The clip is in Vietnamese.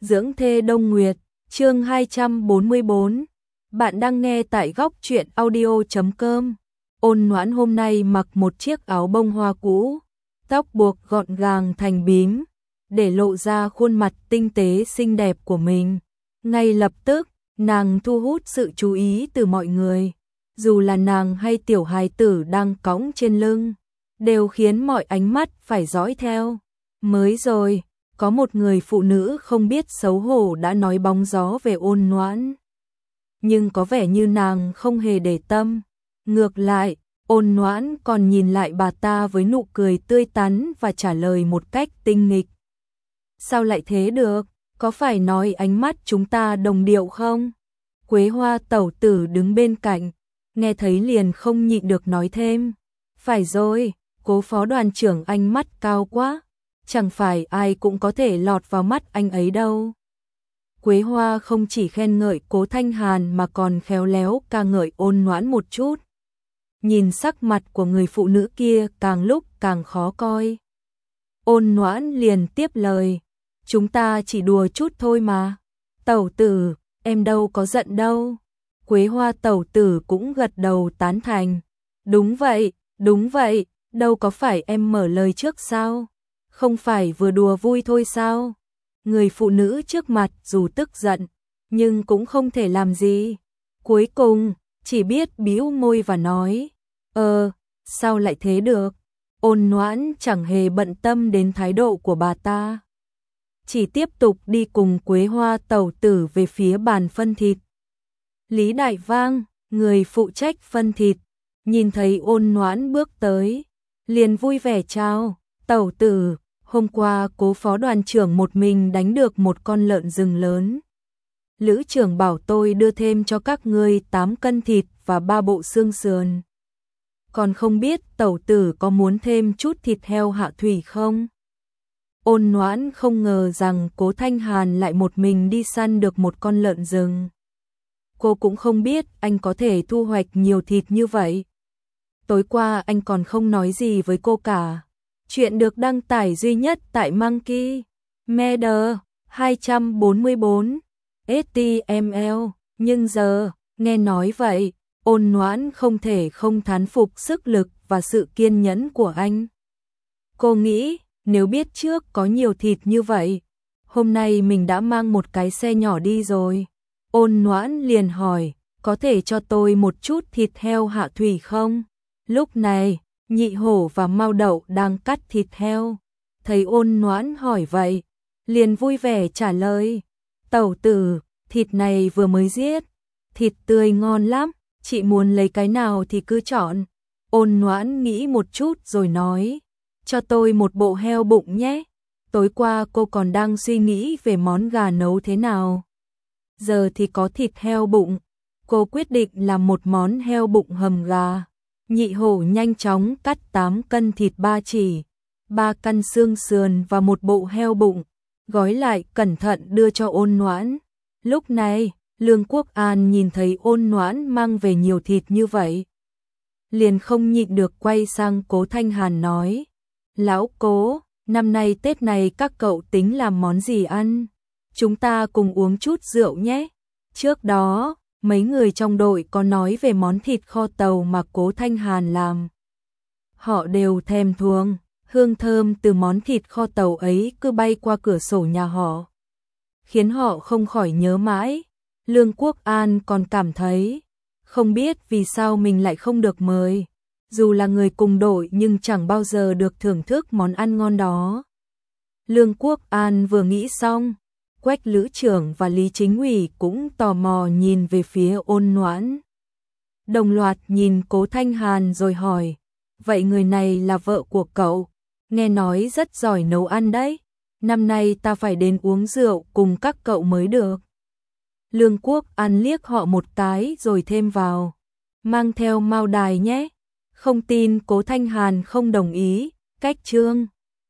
Dưỡng thê Đông Nguyệt, chương 244. Bạn đang nghe tại góc truyện audio.com. Ôn Noãn hôm nay mặc một chiếc áo bông hoa cũ, tóc buộc gọn gàng thành bím, để lộ ra khuôn mặt tinh tế xinh đẹp của mình. Ngay lập tức, nàng thu hút sự chú ý từ mọi người. Dù là nàng hay tiểu hài tử đang cõng trên lưng, đều khiến mọi ánh mắt phải dõi theo. Mới rồi, có một người phụ nữ không biết xấu hổ đã nói bóng gió về Ôn Noãn. Nhưng có vẻ như nàng không hề để tâm. Ngược lại, Ôn Noãn còn nhìn lại bà ta với nụ cười tươi tắn và trả lời một cách tinh nghịch. Sao lại thế được? Có phải nói ánh mắt chúng ta đồng điệu không? Quế Hoa tẩu tử đứng bên cạnh, nghe thấy liền không nhịn được nói thêm. Phải rồi, Cố phó đoàn trưởng anh mắt cao quá. Chẳng phải ai cũng có thể lọt vào mắt anh ấy đâu. Quế Hoa không chỉ khen ngợi Cố Thanh Hàn mà còn khéo léo ca ngợi Ôn Noãn một chút. Nhìn sắc mặt của người phụ nữ kia càng lúc càng khó coi. Ôn Noãn liền tiếp lời. Chúng ta chỉ đùa chút thôi mà. Tẩu tử, em đâu có giận đâu. Quế Hoa tẩu tử cũng gật đầu tán thành. Đúng vậy, đâu có phải em mở lời trước sao? Không phải vừa đùa vui thôi sao? Người phụ nữ trước mặt dù tức giận, nhưng cũng không thể làm gì. Cuối cùng, chỉ biết bĩu môi và nói, sao lại thế được? Ôn Noãn chẳng hề bận tâm đến thái độ của bà ta. Chỉ tiếp tục đi cùng Quế Hoa tẩu tử về phía bàn phân thịt. Lý Đại Vang, người phụ trách phân thịt, nhìn thấy Ôn Noãn bước tới, liền vui vẻ chào, tẩu tử. Hôm qua Cố phó đoàn trưởng một mình đánh được một con lợn rừng lớn. Lữ trưởng bảo tôi đưa thêm cho các ngươi 8 cân thịt và 3 bộ xương sườn. Còn không biết tẩu tử có muốn thêm chút thịt heo hạ thủy không? Ôn Noãn không ngờ rằng Cố Thanh Hàn lại một mình đi săn được một con lợn rừng. Cô cũng không biết anh có thể thu hoạch nhiều thịt như vậy. Tối qua anh còn không nói gì với cô cả. Chuyện được đăng tải duy nhất tại Monkey Media 244 HTML. Nhưng giờ, nghe nói vậy, Ôn Noãn không thể không thán phục sức lực và sự kiên nhẫn của anh. Cô nghĩ, nếu biết trước có nhiều thịt như vậy, hôm nay mình đã mang một cái xe nhỏ đi rồi. Ôn Noãn liền hỏi, có thể cho tôi một chút thịt heo hạ thủy không? Lúc này, Nhị Hổ và Mao Đậu đang cắt thịt heo. Thấy Ôn Noãn hỏi vậy, liền vui vẻ trả lời. Tẩu tử, thịt này vừa mới giết. Thịt tươi ngon lắm, chị muốn lấy cái nào thì cứ chọn. Ôn Noãn nghĩ một chút rồi nói. Cho tôi một bộ heo bụng nhé. Tối qua cô còn đang suy nghĩ về món gà nấu thế nào. Giờ thì có thịt heo bụng. Cô quyết định làm một món heo bụng hầm gà. Nhị Hổ nhanh chóng cắt 8 cân thịt ba chỉ, 3 căn xương sườn và một bộ heo bụng, gói lại cẩn thận đưa cho Ôn Noãn. Lúc này, Lương Quốc An nhìn thấy Ôn Noãn mang về nhiều thịt như vậy, liền không nhịn được quay sang Cố Thanh Hàn nói. Lão Cố, năm nay Tết này các cậu tính làm món gì ăn? Chúng ta cùng uống chút rượu nhé. Trước đó, mấy người trong đội có nói về món thịt kho tàu mà Cố Thanh Hàn làm. Họ đều thèm thuồng, hương thơm từ món thịt kho tàu ấy cứ bay qua cửa sổ nhà họ, khiến họ không khỏi nhớ mãi. Lương Quốc An còn cảm thấy, không biết vì sao mình lại không được mời. Dù là người cùng đội nhưng chẳng bao giờ được thưởng thức món ăn ngon đó. Lương Quốc An vừa nghĩ xong, Quách Lữ trưởng và Lý Chính ủy cũng tò mò nhìn về phía Ôn Noãn. Đồng loạt nhìn Cố Thanh Hàn rồi hỏi, vậy người này là vợ của cậu, nghe nói rất giỏi nấu ăn đấy, năm nay ta phải đến uống rượu cùng các cậu mới được. Lương Quốc An liếc họ một cái rồi thêm vào, mang theo Mao Đài nhé. Không tin Cố Thanh Hàn không đồng ý, cách trương.